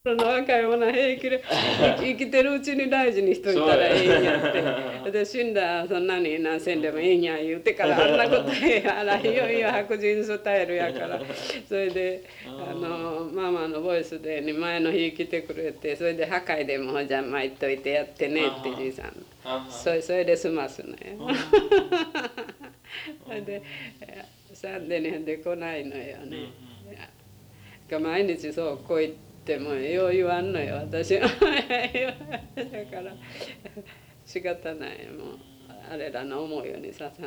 の若い者は平気で生きてるうちに大事にしといたらええんやって。で死んだらそんなに何せんでもええんや言うてからあんなことやらいよいよ白人スタイルやから。それでママのボイスで前の日来てくれて、それで破壊でもじゃあ参っといてやってねってじいさん。それで済ますのよ。それでサンデーで来ないのよね。毎日そうこう言ってもよう言わんのよ私は。だから仕方ないもうあれらの思うようにささない。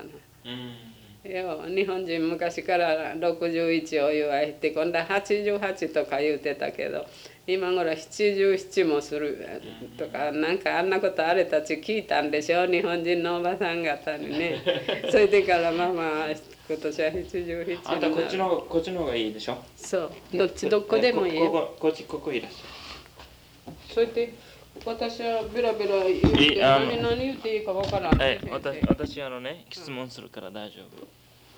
日本人昔から61をお祝いして今度は88とか言うてたけど、今頃77もするとかなんかあんなことあれたち聞いたんでしょ、日本人のおばさん方にね。それでからママ今年は77。 あんたこっちの方がいいでしょ。 そうどこでもいいよ。 ここいらっしゃる。それで私はベラベラ言って何言っていいかわからん。 私ね質問するから大丈夫。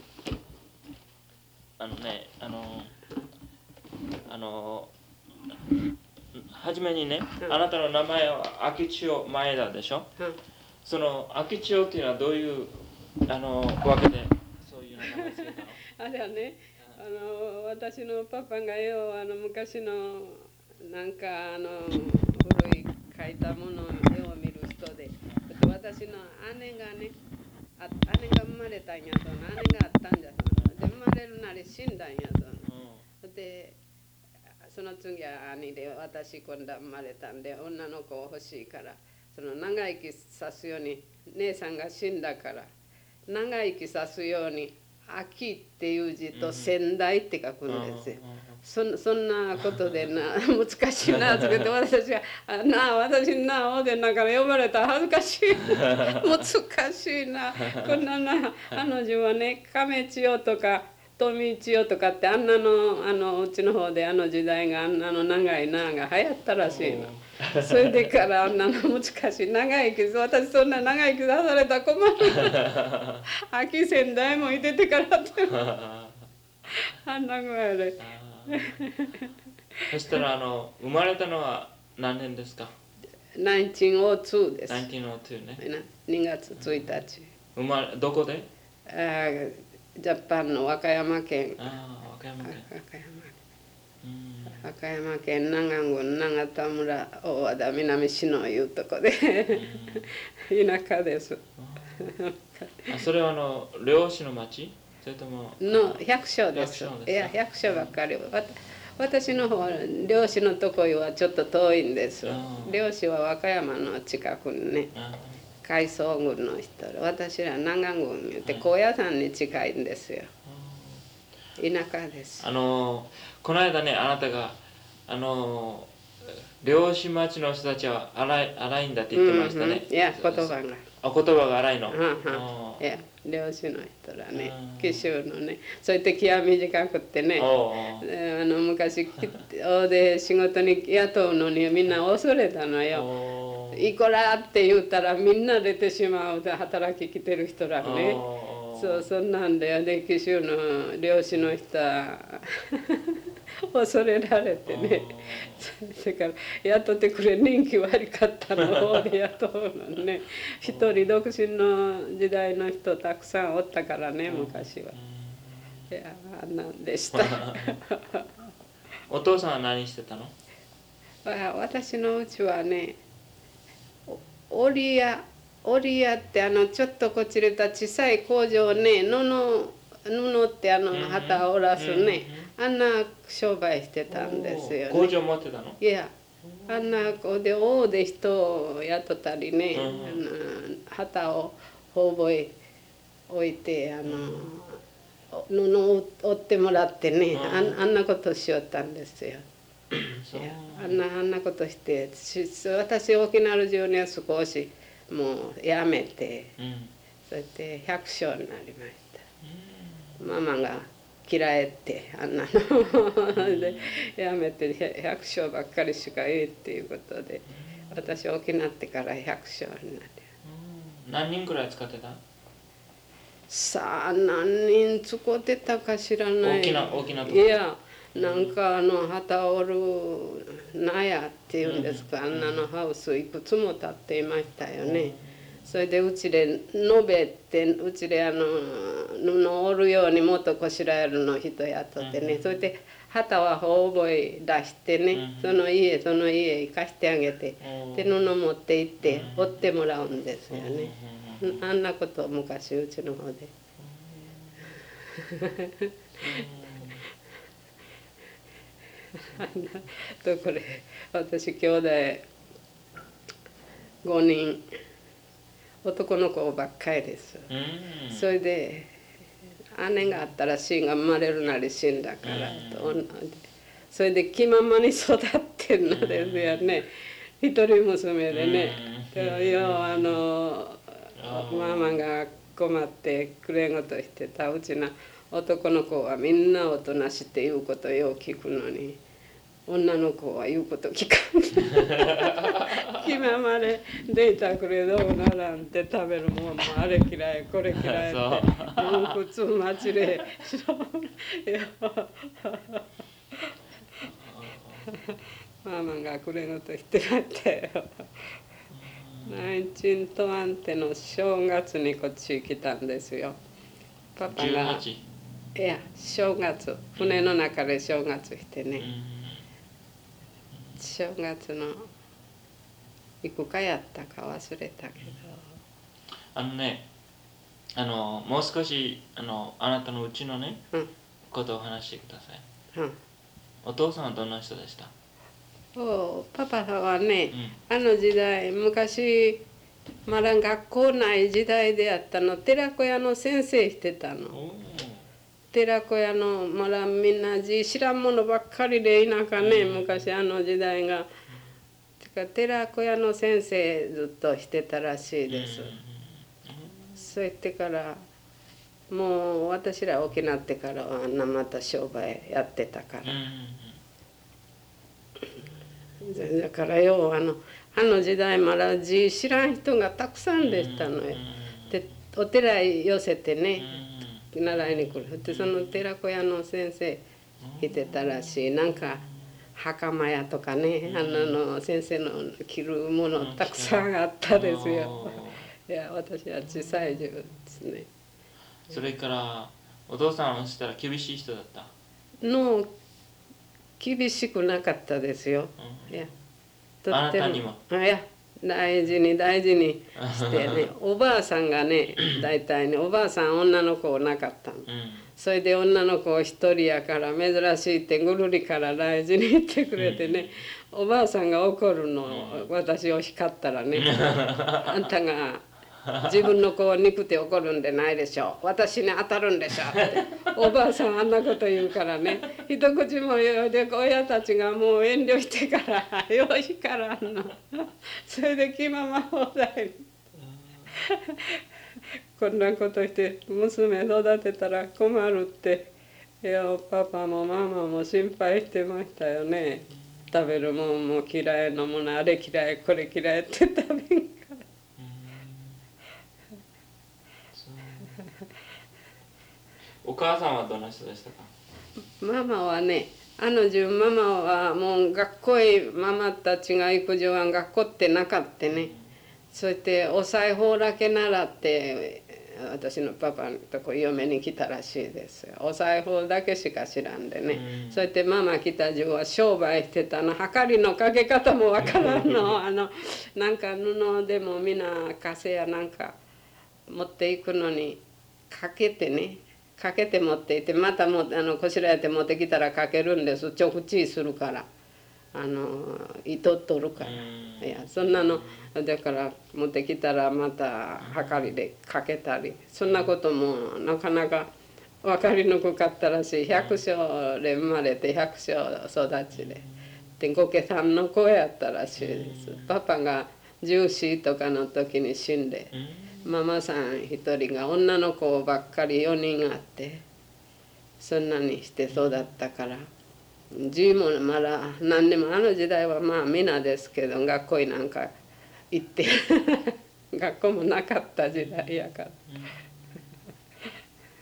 初めにね、あなたの名前は明千代前田でしょ。その明千代っていうのはどういうわけでそういう名前つけたの？ あれはね、私のパパがよ昔のなんか古い書いたものを絵を見る人で、私の姉がね、姉が生まれたんやと、姉があったんじゃと、で生まれるなり死んだんやと、でその次は兄で私今度は生まれたんで女の子を欲しいから、その長生きさすように姉さんが死んだから長生きさすように秋っていう字と仙台って書くんですよ。そんなことでな難しいなつけて、私が私おでんだから呼ばれたら恥ずかしい難しいなこんな彼女はね亀千代とか富千代とかってあんなのうちの方で時代があんなの長いなが流行ったらしいの。それでからあんなの難しい長生き、私そんな長生きさされたら困る秋仙台もいててからってあんな具合でそしたら生まれたのは何年ですか ？1902です。 1902ね。 2月1日。 どこで？ ジャパンの和歌山県。和歌山県長郡長田村大和田南市のいうとこで田舎です。 それは漁師の町？それともの百姓です。いや百姓ばっかり。私の方漁師のとこはちょっと遠いんです。漁師は和歌山の近くにね海藻郡の人で、私ら長郡言って高野山に近いんですよ。田舎です。 この間ねあなたが漁師町の人たちは荒いんだって言ってましたね。 いや言葉が荒いの。 いや漁師の人らね、紀州のね、そうやって気は短くってね、昔大で仕事に雇うのにみんな恐れたのよ。いくらって言ったらみんな出てしまうで働き来てる人らね。そんなんで紀州の漁師の人は恐れられてね、それから雇ってくれ人気悪かったの方で雇うのね。一人独身の時代の人たくさんおったからね昔は。いやあんなんでしたお父さんは何してたの？ 私のうちはね織屋ってちょっとこちれた小さい工場ね、布って旗を織らすね、あんな商売してたんですよね。 工場持ってたの？ いやあんなこうで大で人を雇ったりね、旗をほぼ置いて布を織ってもらってね、あんなことしよったんですよ。あんなことして私沖縄中には少しもうやめて、それで百姓になりました。ママが嫌えってあんなのでやめて百姓ばっかりしかいいっていうことで、私沖縄ってから百姓になって。 何人くらい使ってた？ さあ何人使ってたか知らない。 大きなとこ。 いやなんか旗を織る納屋っていうんですか、あんなのハウスいくつも建っていましたよね。それでうちで延べってうちで布を織るように元こしらえるの人雇ってね、それで旗は覚え出してね、その家行かしてあげて、で布持って行って織ってもらうんですよね。あんなことを昔うちの方で。とこれ私兄弟5人男の子ばっかりです。それで姉があったら死が生まれるなり死んだからと、それで気ままに育ってんのですよね。一人娘でね。ママが困ってくれごとしてたうちの男の子はみんなおとなしって言うことよう聞くのに、女の子は言うこと聞かん。気ままでデータくれどうならんって食べるもんもあれ嫌いこれ嫌いって文句つまちでママがくれごと言って帰ったよ。ナチントワンテの正月にこっち来たんですよ。パパがいや正月船の中で正月してね、正月のいくかやったか忘れたけど、 もう少しあなたのうちのね、ことを話してください。お父さんはどんな人でした？ パパはね、あの時代昔まだ学校ない時代であったの、寺子屋の先生してたの。寺子屋のまだみんな知らんものばっかりで田舎ね、昔あの時代が。寺子屋の先生ずっとしてたらしいです。そう言ってからもう私ら大きなってからはまた商売やってたから。だからよあの時代まだ字知らん人がたくさんでしたのよ。でお寺へ寄せてね習いに来る。でその寺子屋の先生いてたらしい。なんか袴屋とかね、の先生の着るものたくさんあったですよ。いや私は小さい時ですね。 それからお父さんをしたら厳しい人だった？ 厳しくなかったですよ。いやとあなってもたにも？ いや大事にしてねおばあさんがね大体ねおばあさん女の子なかったの。それで女の子一人やから珍しいってぐるりから大事に言ってくれてね、おばあさんが怒るの、私を叱ったらねあんたが自分の子を憎くて怒るんでないでしょう、私に当たるんでしょっておばあさんあんなこと言うからね一口も言うで親たちがもう遠慮してからよう叱らんのそれで気まま放題こんなことして娘育てたら困るってパパもママも心配してましたよね。食べるもんも嫌いなものあれ嫌いこれ嫌いって食べんからお母さんはどんな人でしたか？ ママはねママはもう学校へママたちが行く上は学校ってなかったね。そうやってお裁縫だけ習って私のパパのとこ嫁に来たらしいですよ。お裁縫だけしか知らんでね。そうやってママ来た中は商売してたの。はかりのかけ方もわからんの。なんか布でもみんな枷やなんか持っていくのにかけてねかけて持っていってまたこしらえて持ってきたらかけるんです。直地するから糸取るから。いやそんなのだから持ってきたらまたはかりでかけたりそんなこともなかなか分かりにくかったらしい。百姓で生まれて百姓育ちでご家さんの子やったらしいです。パパが14とかの時に死んでママさん一人が女の子ばっかり4人あってそんなにして育ったから字もまだ何でもあの時代はまあ皆ですけど学校になんか行って学校もなかった時代やから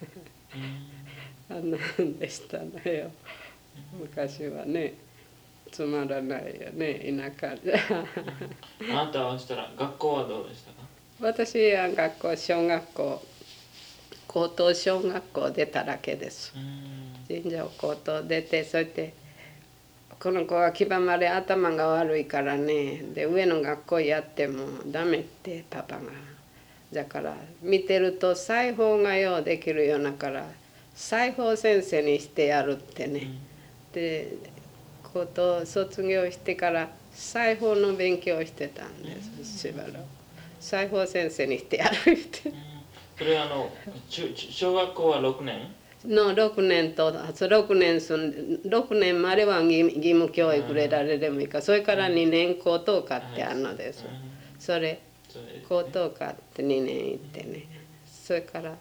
あんなんでしたのよ昔はね。 つまらないよね、田舎じゃ。 あなたはしたら学校はどうでしたか？ 私は学校、小学校、高等小学校出ただけです。尋常高等出て、そしてこの子は牙まで頭が悪いからね、で上の学校やってもダメってパパが。だから見てると裁縫がようできるようなから裁縫先生にしてやるってね。で高等卒業してから裁縫の勉強をしてたんです、しばらく。裁縫先生にしてやるって。 それは小学校は6年の6年と6年までは義務教育で誰でもいいから、それから2年高等科ってあるのです。それ高等科って2年行ってね、それから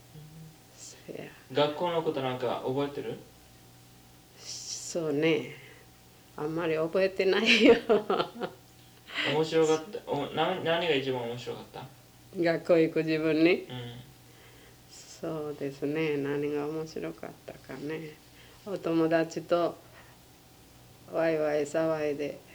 学校のことなんか覚えてる？ そうね、あんまり覚えてないよ。 面白かった何が一番面白かった？ 学校行く自分に、そうですね、何が面白かったかね。お友達とワイワイ騒いで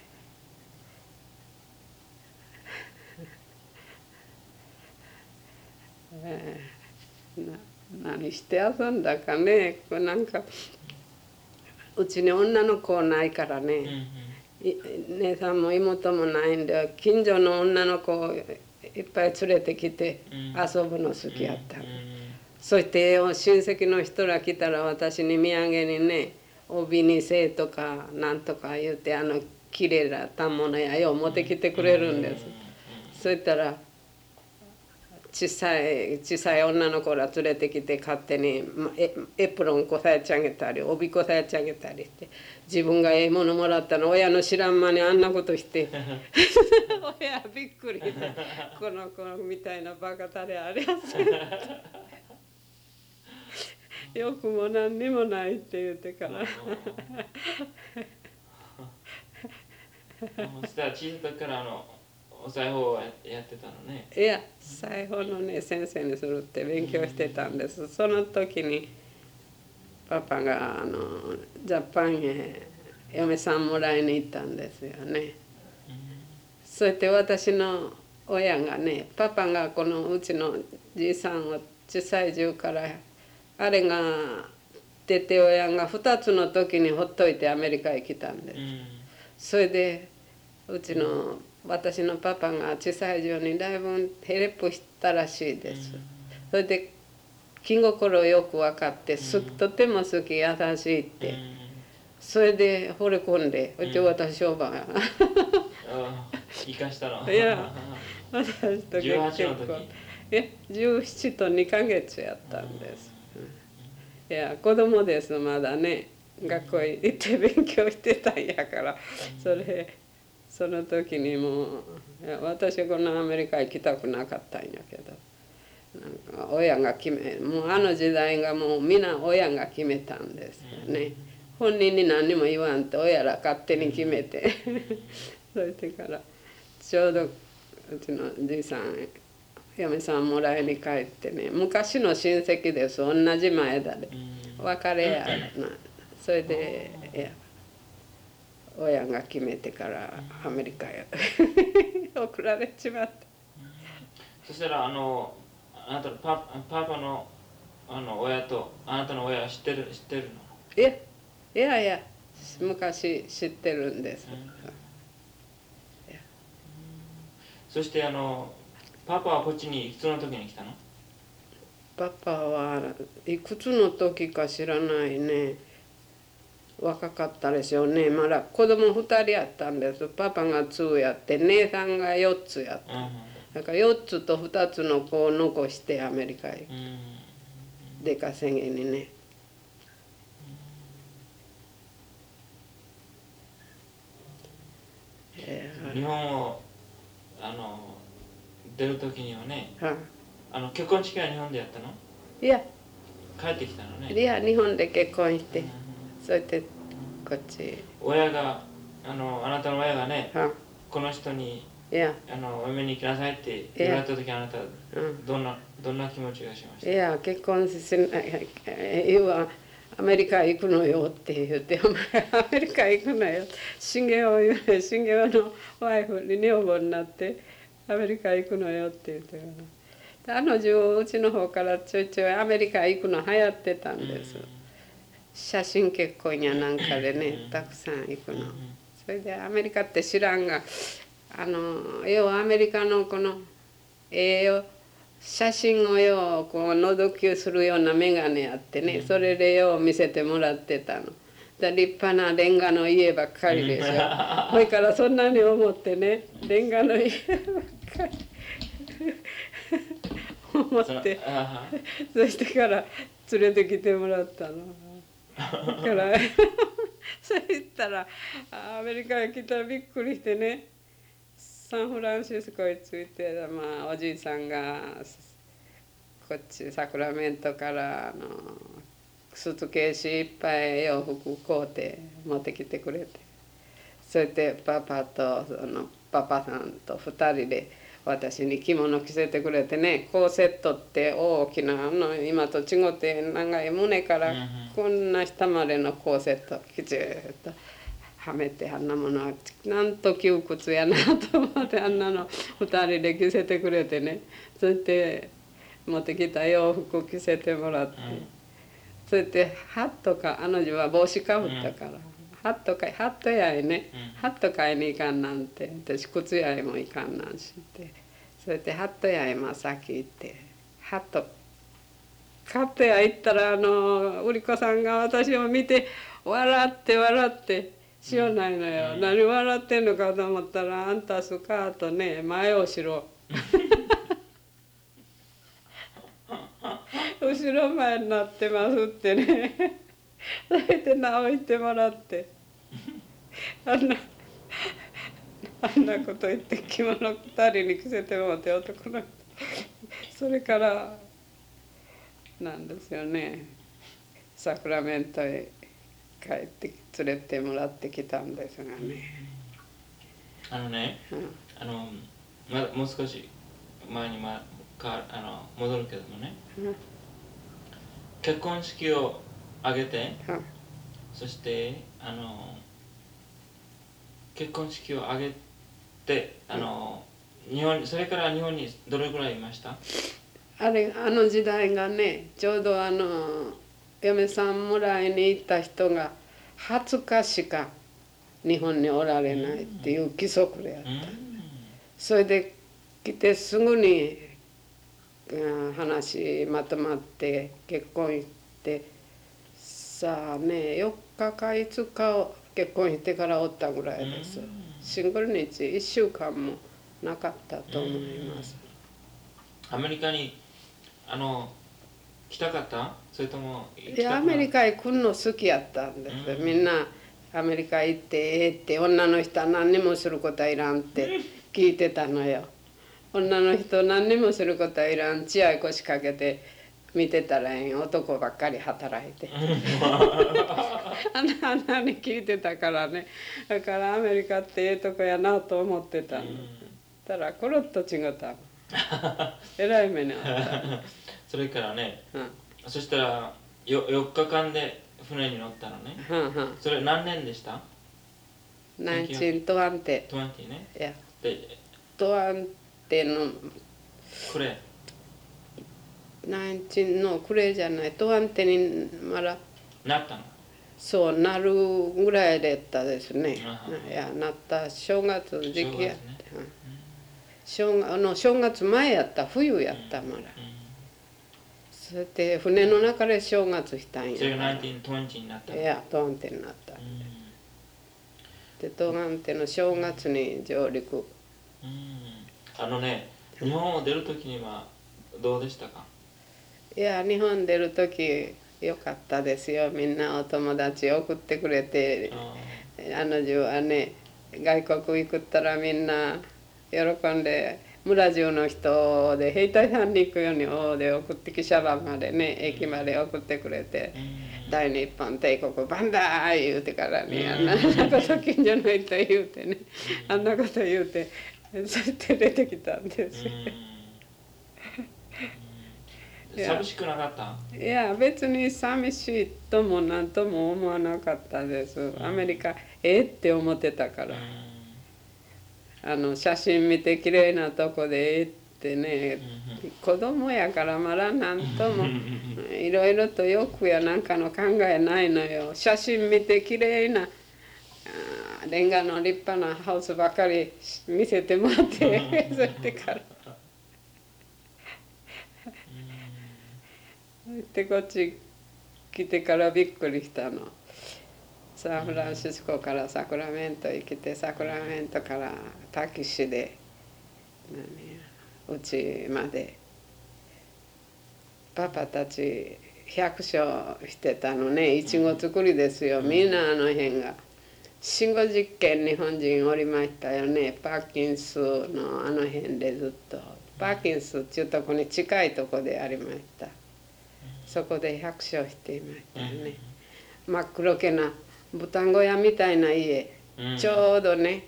何して遊んだかね。なんかうちに女の子ないからね、姉さんも妹もないんで近所の女の子をいっぱい連れてきて遊ぶの好きやった、そして親戚の人ら来たら私に土産にね、帯にせとかなんとか言うてきれいな反物やよう持ってきてくれるんです。そういったら小さい女の子ら連れてきて勝手にエプロンこさえちゃげたり帯こさえちゃげたりして、自分がええものもらったの親の知らん間にあんなことして親びっくりで、この子みたいなバカタレありゃせよくも何にもないって言ってからそしたら小さい時からお裁縫をやってたのね。 いや、裁縫のね先生にするって勉強してたんです。その時にパパがジャパンへ嫁さんもらいに行ったんですよね。そして私の親がね、パパがこのうちのじいさんを小さい時からあれが出て親が2つの時にほっといてアメリカへ来たんです。それでうちの私のパパが小さい時にだいぶヘレップしたらしいです。それで気心よく分かってとても好き優しいって、それで惚れ込んで、うち私商売生かしたの。 いや私と結婚17と2ヶ月やったんです。いや子供ですまだね、学校へ行って勉強してたんやから、その時にもう私はこのアメリカ行きたくなかったんやけど、なんか親が決め、もう時代がもう皆親が決めたんですよね。本人に何にも言わんと親ら勝手に決めてそれでからちょうどうちのじいさん嫁さんもらいに帰ってね、昔の親戚です、同じ前田で別れやな。それで親が決めてからアメリカへ送られちまった。 そしたらあなたのパパの親とあなたの親は知ってるの？ いや昔知ってるんです。 そしてパパはこっちにいくつの時に来たの？ パパはいくつの時か知らないね。若かったでしょうね。まだ子供2人やったんです。パパが2やって姉さんが4つやった。だから4つと2つの子を残してアメリカへ出稼ぎにね。 日本を出る時にはね、結婚式は日本でやったの？ いや帰ってきたのね。 いや日本で結婚して、そうやってこっち親があなたの親がね、この人にお嫁に行きなさいって言われた時、あなたどんな気持ちがしました？ いや結婚しない言うわ、 アメリカ行くのよって言って、お前アメリカ行くのよ。信玄を言うね、信玄のワイフに女房になってアメリカ行くのよって言ってる。うちの方からちょいちょいアメリカ行くの流行ってたんです。写真結婚やなんかでね、たくさん行くの。それでアメリカって知らんが、ようアメリカのこの写真をようこう覗きするような眼鏡あってね、それでよう見せてもらってたの。立派なレンガの家ばっかりでしょ。それからそんなに思ってね、レンガの家ばっかり思ってそしてから連れてきてもらったの。だからそう言ったらアメリカへ来たらびっくりしてね、サンフランシスコへ着いて、まあ、おじいさんがこっちサクラメントからスーツケースいっぱい洋服買うて持ってきてくれて、それでパパさんと2人で私に着物着せてくれてね、コーセットって大きな今と違って長い胸からこんな下までのコーセットきちっとはめて、あんなものはなんと窮屈やなと思って、あんなの2人で着せてくれてね、そして持ってきた洋服着せてもらって、それでハットか女は帽子かぶったから。ハット屋へね、ハット買いに行かんなんて、私靴屋へも行かんなんしって、それでハット屋へ真っ先行ってハット屋行ったら売り子さんが私を見て笑ってしようないのよ。何笑ってんのかと思ったら、あんたスカートね前後ろ後ろ前になってますってねそれで直してもらってあんなこと言って着物2人に着せてもらって、男の人それからなんですよね、サクラメントへ帰って連れてもらってきたんですがね。 もう少し前に戻るけどもね、結婚式を挙げて、そして結婚式を挙げてそれから日本にどれぐらいいました？ 時代がね、ちょうど嫁さんもらいに行った人が20日しか日本におられないっていう規則であった。それで来てすぐに話まとまって結婚して、さあね4日か5日を結婚してからおったぐらいです。シングル日1週間もなかったと思います。 アメリカに来たかった？それともアメリカへ来るの好きやったんです。みんなアメリカ行ってって女の人は何にもすることはいらんって聞いてたのよ。女の人何にもすることはいらん、血合い腰掛けて見てたら男ばっかり働いてあんなに聞いてたからね。だからアメリカってとこやなと思ってたの。たらコロッと違ったえらい目にあったそれからね、そしたら4日間で船に乗ったのね。それ何年でした？ 1920ね。いや20のこれの暮れじゃない、20にまだなったの？ そうなるぐらいだったですね。いやなった正月の時期やって、正月前やった、冬やったまだ。それで船の中で正月したんや。 それが1920になったの？ いや20になった。で20の正月に上陸。 日本を出る時にはどうでしたか？ いや日本出る時よかったですよ。みんなお友達送ってくれて、女はね外国行くったらみんな喜んで、村中の人で兵隊さんに行くように大で送ってき、シャバまでね駅まで送ってくれて、大日本帝国バンダー言うてからね、あんなこと近所の人言うてね、あんなこと言うてそして出てきたんです寂しくなかった？ いや、別に寂しいともなんとも思わなかったです。アメリカ、って思ってたから。写真見て綺麗なとこでってね、子供やからまだなんともいろいろと欲やなんかの考えないのよ。写真見て綺麗なレンガの立派なハウスばかり見せてもらってそれでからでこっち来てからびっくりしたの。サンフランシスコからサクラメントへ来て、サクラメントからタキシでうちまでパパたち百姓してたのね。いちご作りですよ。みんなあの辺が40、50軒日本人おりましたよね。パーキンスのあの辺でずっと。パーキンスっていうとこに近いとこでありました。そこで百姓していましたよね。真っ黒けな豚小屋みたいな家、ちょうどね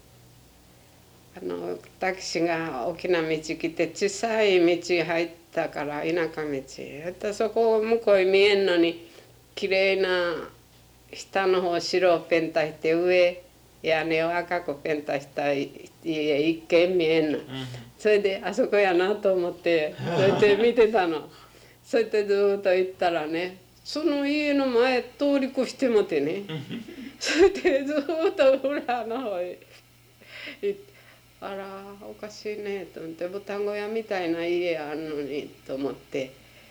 タクシーが大きな道来て小さい道入ったから田舎道、そこ向こう見えんのにきれいな下の方白をペンタして上屋根を赤くペンタした家一軒見えんの、それであそこやなと思ってそれで見てたの。それでずっと行ったらね、その家の前通り越してもてねそれでずっと裏の方へ行って、あらおかしいねと思って、豚小屋みたいな家あんのにと思って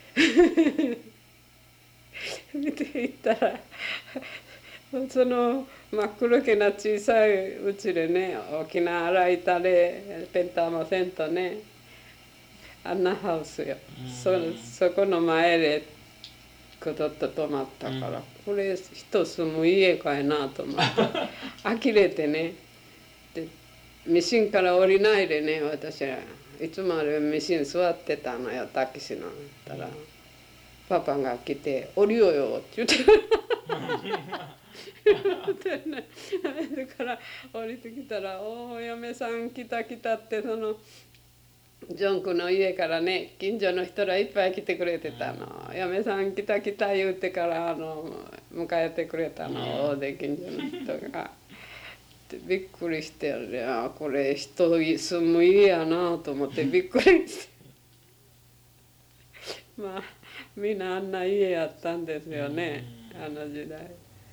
見ていったらその真っ黒けな小さいうちでね、大きな洗い板でペンタもせんとね、あんなハウスよ。そこの前でくどっと止まったから、これ人住む家かいなと思って呆れてね、でミシンから降りないでね、私はいつまでミシン座ってたのよ、タキシーの。ったらパパが来て「降りようよ」って言ってだから降りてきたら「おお嫁さん来た来た」ってそのジョン君の家からね、近所の人らいっぱい来てくれてたの。嫁さん来た来た言うてから迎えてくれたので、近所の人が。びっくりしてこれ人住む家やなと思ってびっくりしてまあみんなあんな家やったんですよね、あの時代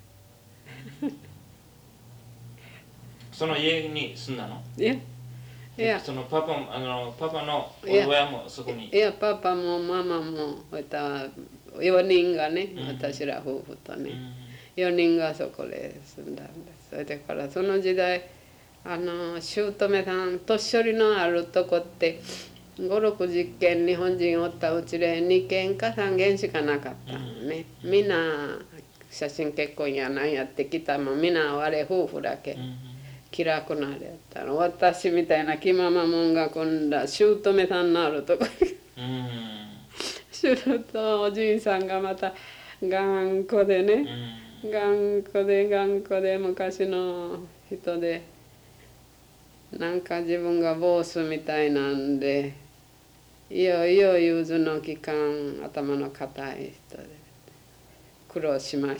その家に住んだの？ いやそのパパの親もそこに？ いやパパもママも4人がね、私ら夫婦とね、4人がそこで住んだんです。それでからその時代姑さん年寄りのあるとこって5、60軒日本人おったうちで2軒か3軒しかなかったのね。みんな写真結婚やなんやってきたもん、みんな我夫婦だけ。気楽なあれやったの。私みたいな気ままもんが今度は姑さんのあるとこするとおじいさんがまた頑固でね、頑固で昔の人で、なんか自分がボスみたいなんで、いよいよ融通の利かん頭の固い人で苦労しました。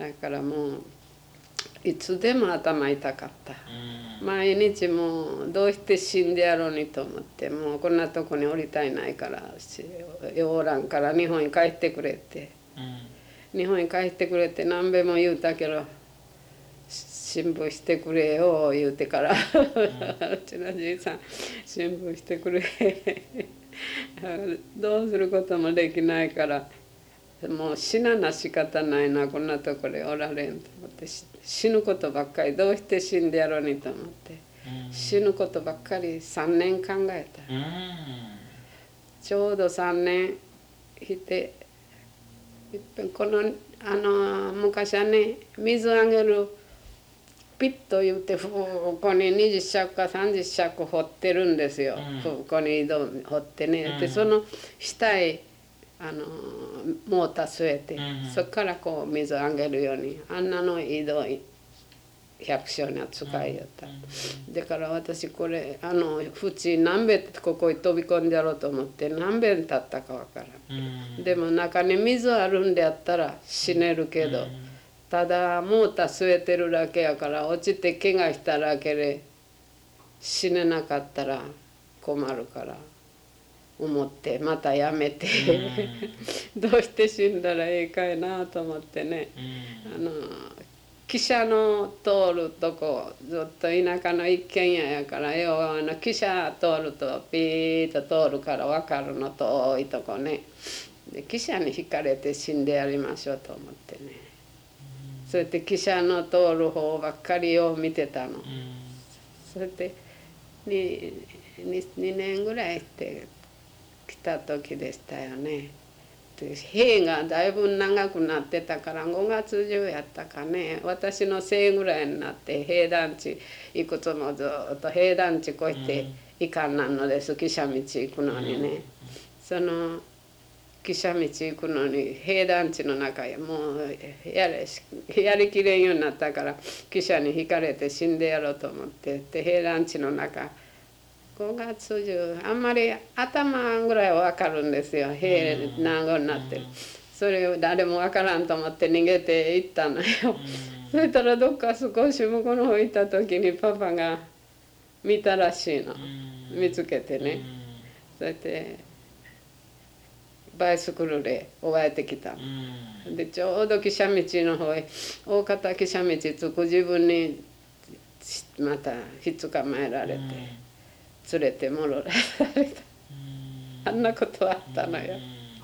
だからもういつでも頭痛かった。毎日もうどうして死んでやろうにと思って、もうこんなとこにおりたいないからおらんから日本に帰ってくれって、日本に帰ってくれって何べも言うたけど、新聞してくれよ言うてからうちのじいさん新聞してくれどうすることもできないから、もう死なな仕方ないな、こんなとこでおられんと思って、死ぬことばっかり、どうして死んでやろうにと思って、死ぬことばっかり3年考えた。ちょうど3年いて、この昔はね、水あげるピッと言って、ここに20尺か30尺掘ってるんですよ、ここに井戸掘ってね。でその下へモーター据えて、そこからこう水あげるように、あんなの井戸100 百姓には使いよった。だから私これ縁何べんここに飛び込んでやろうと思って何べん経ったかわからん。でも中に水あるんでやったら死ねるけど、ただモーター据えてるだけやから落ちて怪我しただけで死ねなかったら困るから思ってまたやめてどうして死んだらええかいなと思ってね、汽車の通るとこずっと田舎の一軒家やから汽車通るとピーッと通るから分かるの遠いとこね。で汽車にひかれて死んでやりましょうと思ってね、そうやって汽車の通る方ばっかりを見てたの。それで2年ぐらいして来た時でしたよね。で兵がだいぶ長くなってたから5月中やったかね、私の生ぐらいになって兵団地いくつもずっと兵団地越していかんなんのです、汽車道行くのにね。その汽車道行くのに兵団地の中へもうやりきれんようになったから汽車にひかれて死んでやろうと思ってで兵団地の中5月中あんまり頭ぐらいは分かるんですよ、兵何号になってる。それを誰も分からんと思って逃げて行ったのよ。そしたらどっか少し向こうの方行った時にパパが見たらしいの、見つけてね。そうやってバイスクルで追われてきたの。でちょうど汽車道の方へ大方汽車道着く自分にまたひっつかまえられて連れてもろらされた。あんなことあったのよ。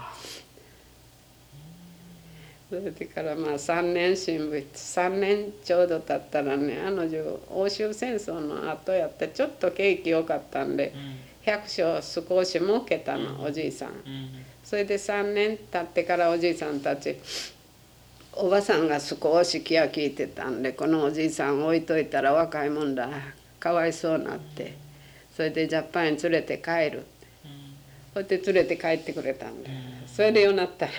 それでからまあ3年新聞3年ちょうど経ったらね、欧州戦争の後やってちょっと景気良かったんで百姓少し儲けたの、おじいさん。それで3年経ってからおじいさんたちおばさんが少し気が利いてたんで、このおじいさん置いといたら若いもんだかわいそうになって、それでジャパンに連れて帰るって、それで連れて帰ってくれたんで、それでようなった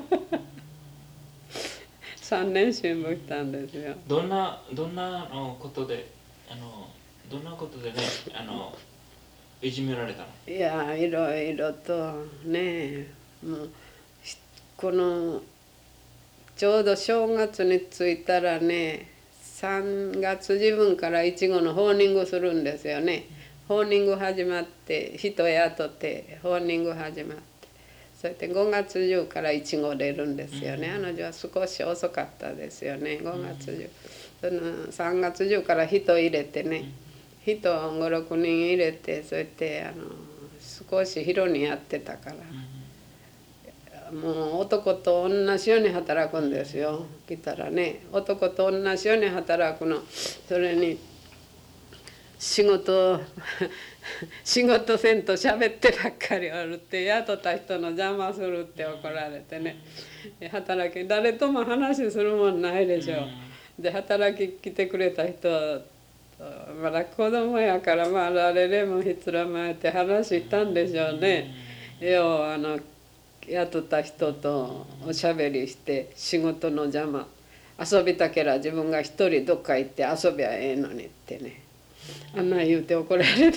3年辛抱したんですよ。 どんなことでどんなことでねいじめられたの？ いやいろいろとね、もうこのちょうど正月に着いたらね、3月自分からいちごのホーニングするんですよね。ホーニング始まって人雇ってホーニング始まって、それで5月中からいちご出るんですよね。女は少し遅かったですよね、5月中。その3月中から人入れてね、人5、6人入れて、それで少し広にやってたから、もう男と同じように働くんですよ。来たらね、男と同じように働くの。それに仕事せんと喋ってばっかりおるって雇った人の邪魔するって怒られてね、働き誰とも話するもんないでしょ。で働き来てくれた人まだ子供やからまあ誰でもひつらまえて話したんでしょうね。よう雇った人とおしゃべりして仕事の邪魔、遊びたけら自分が一人どっか行って遊びゃええのにってね、あんな言うて怒られて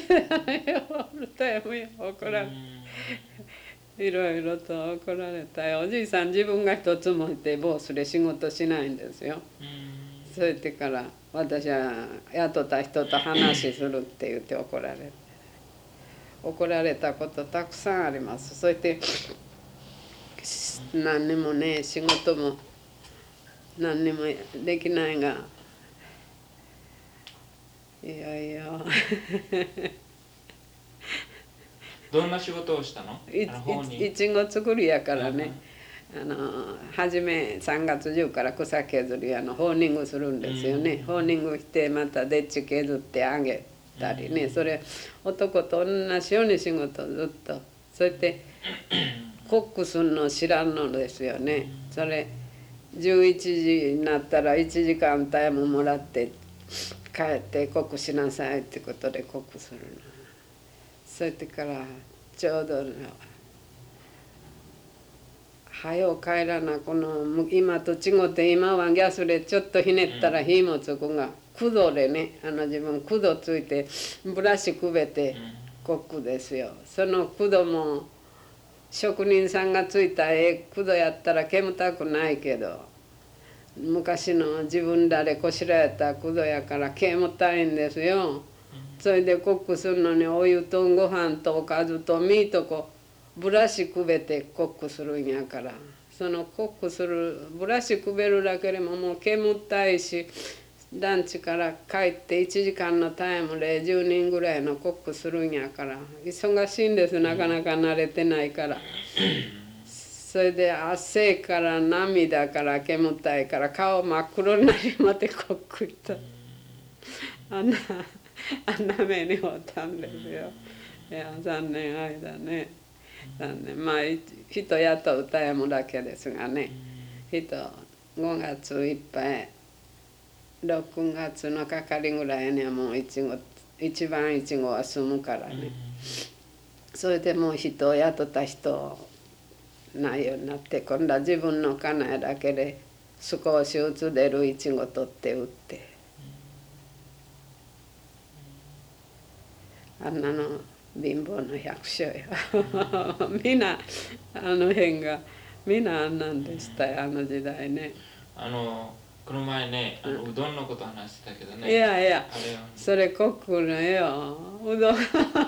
怒られいろいろと怒られたよ。おじいさん自分が一つもいてボスで仕事しないんですよ。それでから私は雇った人と話するって言って怒られたことたくさんあります。それで何にもね仕事も何にもできないが、いやいやどんな仕事をしたの？ いちご作りやからね、初め3月中から草削りホーニングするんですよね。ホーニングしてまたでっち削ってあげたりね、それ男と同じように仕事ずっと。それでコックするの知らんのですよね。それ11時になったら1時間タイムもらって帰ってコックしなさいってことでコックするの。それでからちょうど早う帰らな、この今と違って今はギャスでちょっとひねったら火もつくが、 管でね自分管ついてブラシくべてコックですよ。その管も職人さんがついた管やったら煙たくないけど昔の自分らでこしらえた管やから煙たいんですよ。それでコックするのにお湯とご飯とおかずとミートブラシくべてコックするんやからそのコックするブラシくべるだけでももう煙たいしランチから帰って1時間のタイムで10人ぐらいのコックするんやから忙しいんですなかなか慣れてないから。それで汗から涙から煙たいから顔真っ黒になりまでコック行ったあんな目に遭ったんですよ。いや残念間ね残念まあ人雇うたやむだけですがね人5月いっぱい6月のかかりぐらいにはもう一番いちごは済むからねそれでもう人を雇った人ないようになって今度は自分の家内だけで少しずつ出るいちご取って売ってあんなの貧乏の百姓やみんな辺がみんなあんなんでしたよ時代ね。 この前ねうどんのこと話してたけどね。 いやいやそれコックのようどん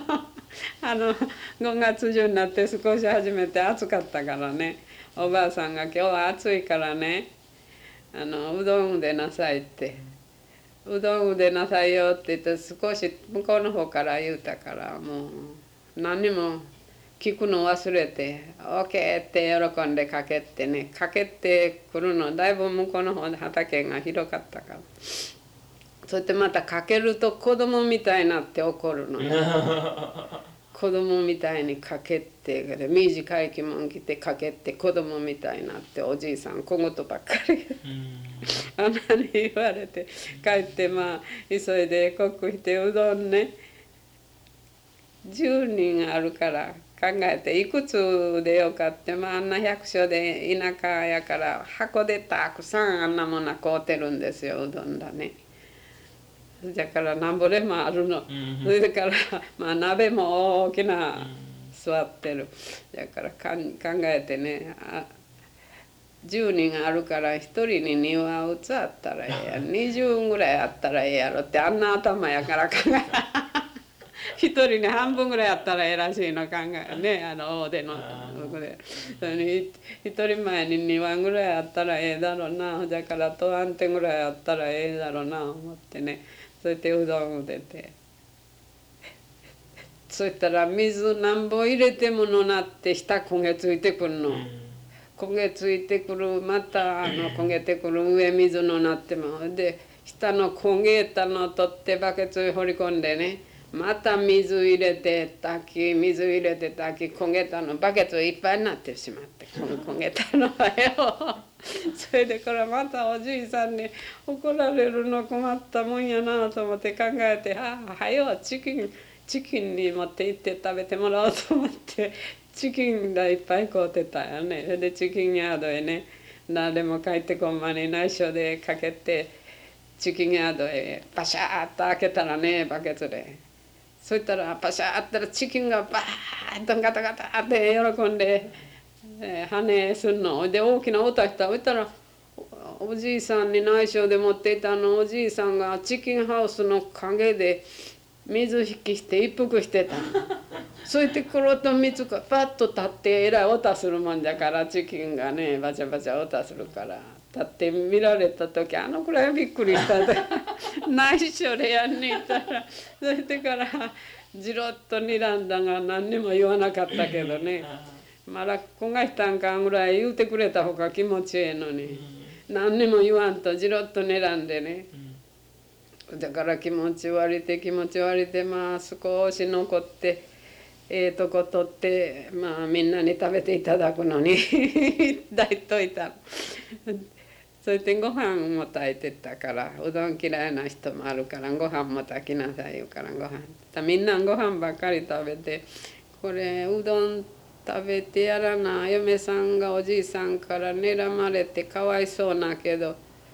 5月中になって少し初めて暑かったからねおばあさんが「今日は暑いからねうどんでなさい」って「うどんでなさいよ」って言って少し向こうの方から言うたからもう何にも聞くの忘れて「オーケー」って喜んでかけてねかけてくるのだいぶ向こうの方で畑が広かったから。そしてまたかけると子供みたいになって怒るのよ子供みたいにかけて短い着物着てかけて子供みたいになっておじいさん小言ばっかりあんなに言われて帰ってまあ急いでコックしてうどんね10人あるから考えていくつでよかってまああんな百姓で田舎やから箱でたくさんあんなもの買うてるんですようどんだね。だからなんぼでもあるの、それだからまあ鍋も大きな座ってるだから考えてね10人あるから1人に2羽器あったらええやん20ぐらいあったらええやろってあんな頭やから考え1人に半分ぐらいあったらええらしいの考えね大手の僕でそれに1人前に2羽ぐらいあったらええだろうなだからとあんてぐらいあったらええだろうな思ってねそれでうどんを出てそしたら水なんぼ入れてものなって下焦げついてくるの。焦げついてくるまた焦げてくる上水のなってもで下の焦げたの取ってバケツに放り込んでねまた水入れて炊き水入れて炊き焦げたのバケツいっぱいになってしまって焦げたのはよそれでこれまたおじいさんに怒られるの困ったもんやなと思って考えてはよチキンに持って行って食べてもらおうと思ってチキンがいっぱい買うてたよね。それでチキンヤードへね誰も帰ってこんまに内緒でかけてチキンヤードへパシャーッと開けたらねバケツでそしたらパシャーッたらチキンがバーッとガタガタって喜んで羽すんので大きな音したそしたらおじいさんに内緒で持っていたおじいさんがチキンハウスの陰で水引きして一服してたの。そうやってくると水がパッと立ってえらい音するもんだからチキンがねバチャバチャ音するから立って見られた時くらいびっくりしたで内緒でやんに行ったらそれでからじろっと睨んだが何にも言わなかったけどねまだこがしたんかぐらい言うてくれた方が気持ちええのに何にも言わんとじろっと睨んでねだから気持ち悪いてまあ少し残ってとこ取ってまあみんなに食べていただくのに抱いといたそれでご飯も炊いてたからうどん嫌いな人もあるからご飯も炊きなさい言うからご飯みんなご飯ばっかり食べてこれうどん食べてやらな嫁さんがおじいさんから睨まれてかわいそうなけど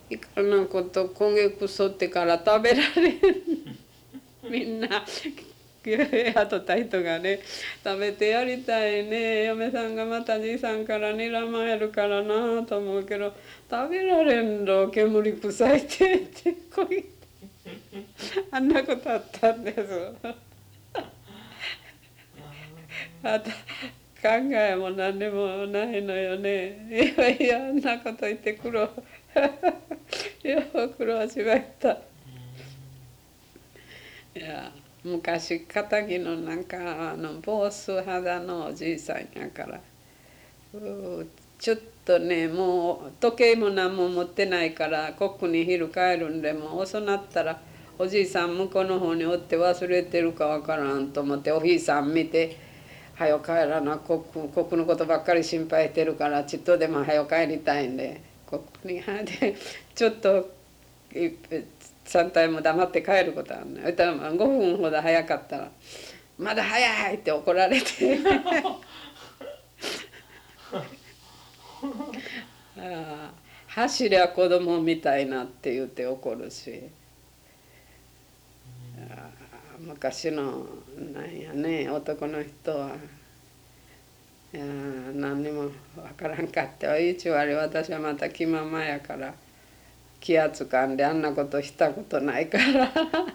いかなこと焦げくそってから食べられんみんな雇った人がね食べてやりたいね嫁さんがまたじいさんから睨まれるからなと思うけど食べられんろ煙臭いってこいあんなことあったんです。あと考えも何でもないのよね。いやいやあんなこと言って苦労よう苦労しました。いや昔片木のなんかボス肌のおじいさんやからちょっとねもう時計も何も持ってないからコックに昼帰るんでも遅なったらおじいさん向こうの方におって忘れてるかわからんと思っておひいさん見て「はよ帰らなコックのことばっかり心配してるからちっとでもはよ帰りたいんでコックにでちょっと3体も黙って帰ることあるね。5分ほど早かったら「まだ早い!」って怒られてあ走りゃ子供みたいなって言って怒るし昔のなんやね男の人はいや何にも分からんかって一割私はまた気ままやから気圧感であんなことしたことないから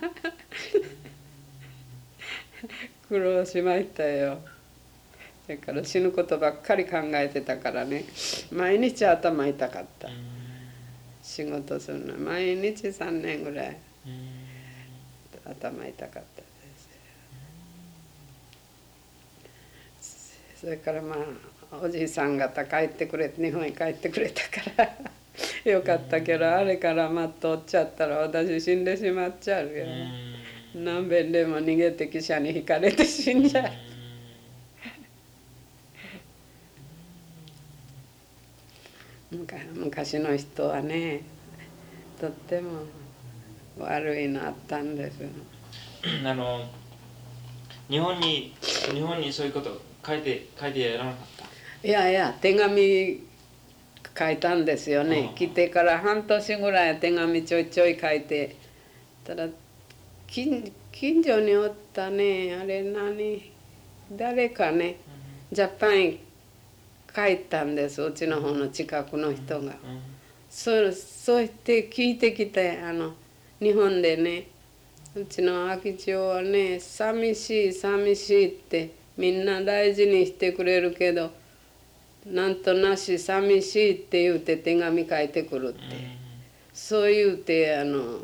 苦労しましたよ。だから死ぬことばっかり考えてたからね毎日頭痛かった。仕事するの毎日3年ぐらい頭痛かったです。それからまあおじいさん方帰ってくれて日本に帰ってくれたからよかったけどあれからまっとおっちゃったら私死んでしまっちゃうよ。何遍でも逃げて汽車にひかれて死んじゃう。昔の人はねとっても悪いのあったんです。 日本にそういうこと書いてやらなかった。 いやいや手紙書いたんですよね。来てから半年ぐらい手紙ちょいちょい書いてただ近所におったねあれ誰かねジャパンに帰ったんですうちの方の近くの人が。そうして聞いてきて日本でねうちの秋千代はね寂しい寂しいってみんな大事にしてくれるけどなんとなし寂しいって言うて手紙書いてくるってそう言うて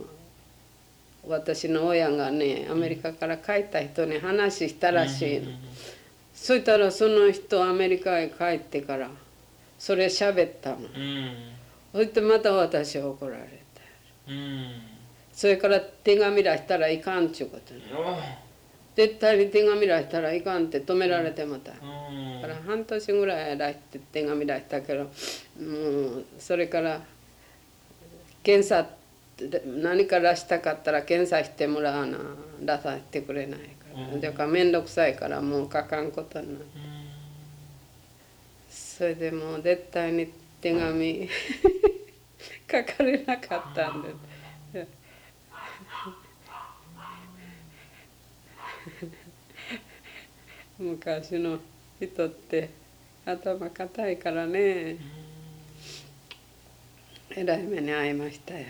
私の親がねアメリカから帰った人に話したらしいの。そしたらその人アメリカへ帰ってからそれ喋ったの。そしてまた私は怒られた。それから手紙出したらいかんっちゅうことに絶対に手紙出したらいかんって止められてまた。だから半年ぐらい出して手紙出したけどもうそれから検査何か出したかったら検査してもらわな出させてくれないからだから面倒くさいからもう書かんことになってそれでもう絶対に手紙書かれなかったんです。昔の人って頭固いからねえらい目に遭いましたよ。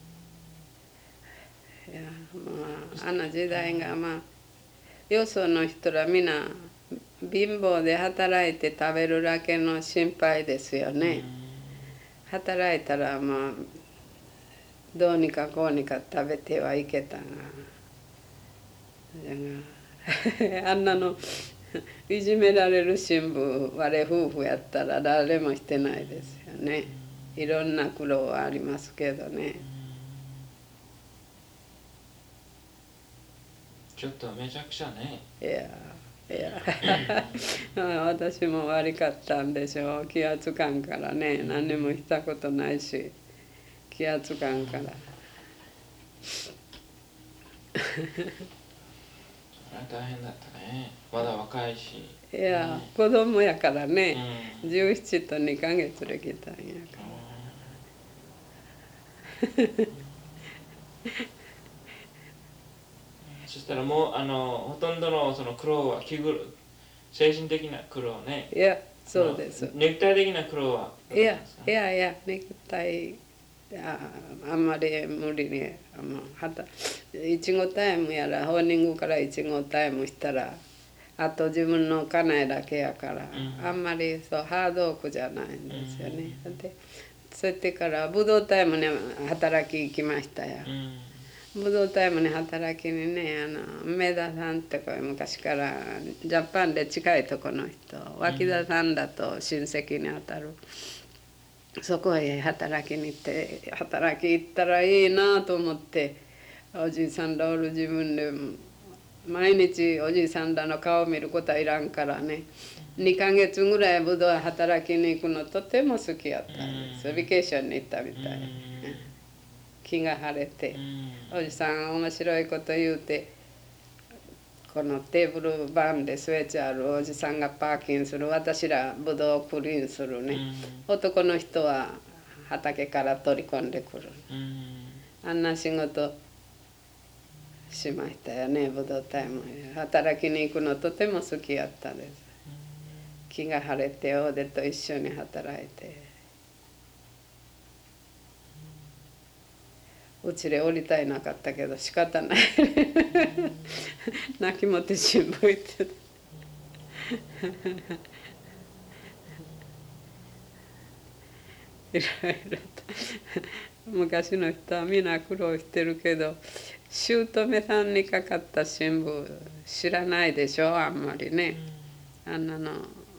いやまああの時代がまあよその人らみんな貧乏で働いて食べるだけの心配ですよね。働いたらまあどうにかこうにか食べてはいけたがあんなのいじめられる新聞我夫婦やったら誰もしてないですよね。いろんな苦労はありますけどね。 ちょっとめちゃくちゃね。 いや私も悪かったんでしょう。気圧感からね何にもしたことないし気圧感から大変だったね。まだ若いし。 いや、子供やからね、17と2ヶ月で来たんやから。 そしたらもうほとんどのその苦労は精神的な苦労ね。 いや、そうです。 肉体的な苦労は。 いや、肉体あんまり無理にいちごタイムやらホーニングからいちごタイムしたらあと自分の家内だけやから、あんまりそうハードワークじゃないんですよね。でそうやってからブドウタイムに働き行きましたよ。ブドウタイムに働きにね梅田さんってこれ昔からジャパンで近いとこの人脇田さんだと親戚にあたる。そこへ働きに行って働き行ったらいいなと思っておじいさんらおる自分で毎日おじいさんらの顔を見ることはいらんからね2ヶ月ぐらいぶどう働きに行くのとても好きやったんです。ビケーションに行ったみたい。気が晴れておじさん面白いこと言うてこのテーブルバンで据えてあるおじさんがパーキンする私らブドウをクリーンするね、男の人は畑から取り込んでくる、あんな仕事しましたよね。ブドウタイム働きに行くのとても好きやったです。気が晴れてオーデと一緒に働いてうちで降りたいなかったけど仕方ない泣きもて新聞行ってたいろいろと昔の人はみんな苦労してるけど姑さんにかかった新聞知らないでしょあんまりね。あんなの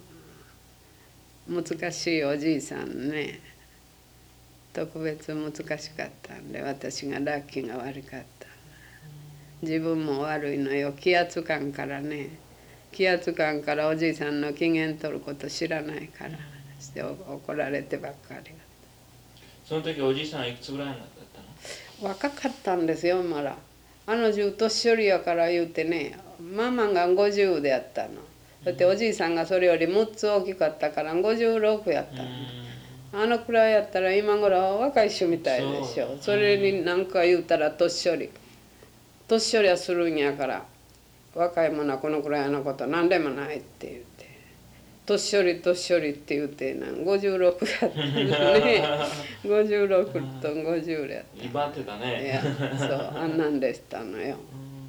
難しいおじいさんね特別難しかったんで私がラッキーが悪かった。自分も悪いのよ気圧感からね気圧感からおじいさんの機嫌取ること知らないからして怒られてばっかり。 その時おじいさんはいくつぐらいだったの？若かったんですよまだ。年寄りやから言うてねママが50でやったの。だっておじいさんがそれより6つ大きかったから56やったの。あのくらいやったら今頃若い人みたいでしょ。それに何か言うたら年寄りはするんやから若い者はこのくらいのこと何でもないって言って年寄りって言うて56やったね56と50やった。 威張ってたね。 いやそうあんなんでしたのよ。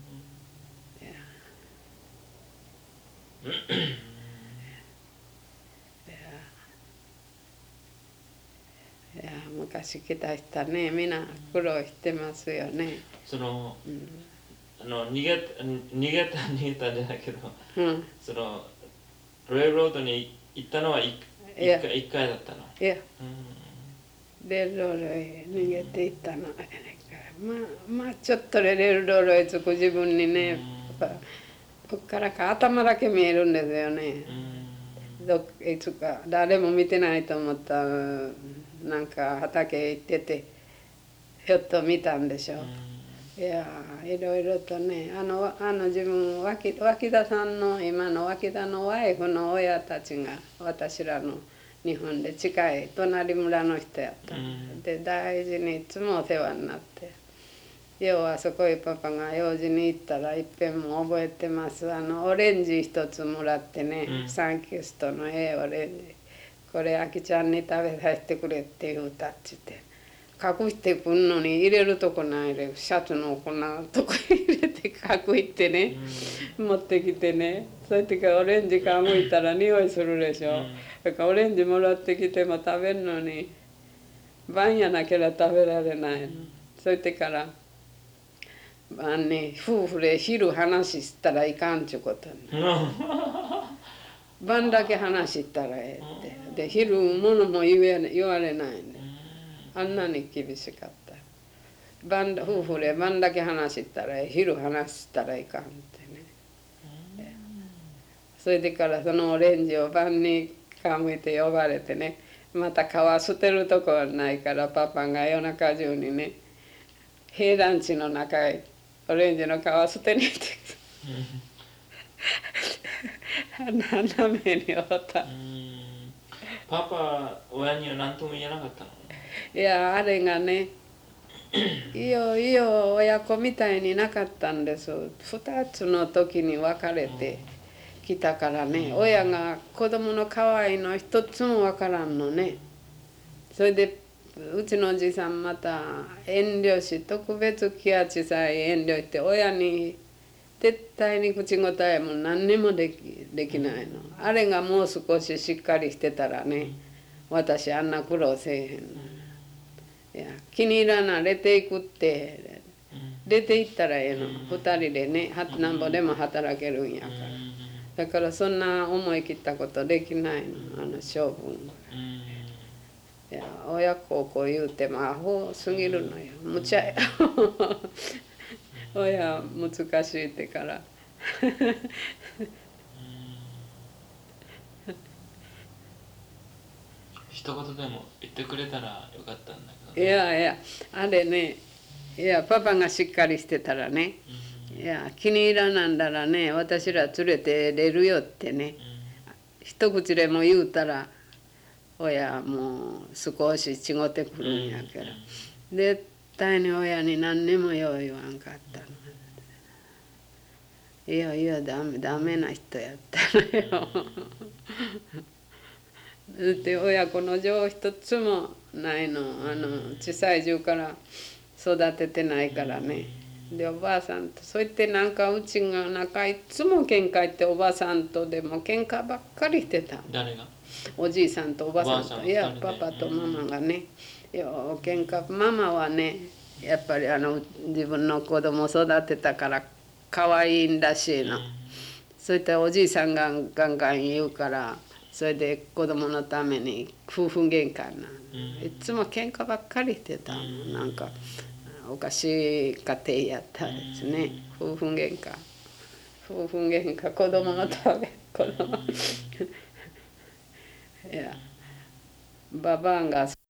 いや昔来た人ねみんな苦労してますよね。 その、逃げたんじゃないけど、そのレールロードに行ったのは一回だったの。 いや、レールロードへ逃げていったの。まあちょっとレールロードへ着く自分にねこっからか頭だけ見えるんですよね。いつか誰も見てないと思ったなんか畑へ行っててひょっと見たんでしょ。いやいろいろとね自分脇田さんの今の脇田のワイフの親たちが私らの日本で近い隣村の人やった、で大事にいつもお世話になって要はそこへパパが用事に行ったらいっぺんも覚えてます。オレンジ一つもらってね、サンキュストのオレンジこれあきちゃんに食べさせてくれって言うたっちって隠してくんのに入れるとこないでシャツのこんなとこ入れて隠してね、持ってきてねそういう時はオレンジ皮むいたら匂いするでしょ、だからオレンジもらってきても食べるのに晩やなければ食べられないの、そうやってから晩に夫婦で昼話したらいかんちゅうことに晩だけ話したらええってで昼物も言われないね、あんなに厳しかった。夫婦で晩だけ話したら昼話したらいかんってね、それでからそのオレンジを晩に皮むいて呼ばれてねまた皮捨てるとこはないからパパが夜中中にね平団地の中へオレンジの皮捨てに行ってあんな目に遭った。 パパ親には何とも言えなかったの？ いやあれがねいよいよ親子みたいになかったんです。2つの時に別れてきたからね、親が子供の可愛いの一つもわからんのね。それでうちのおじさんまた遠慮し、特別気圧さえ遠慮して親に絶対に口答えも何にもできないの。あれがもう少ししっかりしてたらね、私あんな苦労せえへんの。いや気に入らな出ていくって出て行ったらええの、2人でねなんぼでも働けるんやから。だからそんな思い切ったことできないの、あの性分。いや親孝行言うてもアホすぎるのよ、むちゃや親難しいってから一言でも言ってくれたらよかったんだけど、ね、 いやいやあれね、いやパパがしっかりしてたらね、いや気に入らなんだらね私ら連れて出るよってね、一口でも言うたら親もう少し違ってくるんやから、絶対に親に何にもよう言わんかったの。いやいやダメな人やったのよだって親子の情一つもないの、小さい時から育ててないからね。でおばあさんとそう言ってなんかうちが仲いつも喧嘩っておばあさんとでも喧嘩ばっかりしてた。 誰が？ おじいさんとおばさんと、いやパパとママがね、よ喧嘩。ママはねやっぱり自分の子供育てたから可愛いんらしいの。そういったおじいさんがガンガン言うから、それで子供のために夫婦喧嘩な、いつも喧嘩ばっかりしてたの。なんかおかしい家庭やったですね。夫婦喧嘩子供のため子供いやババアが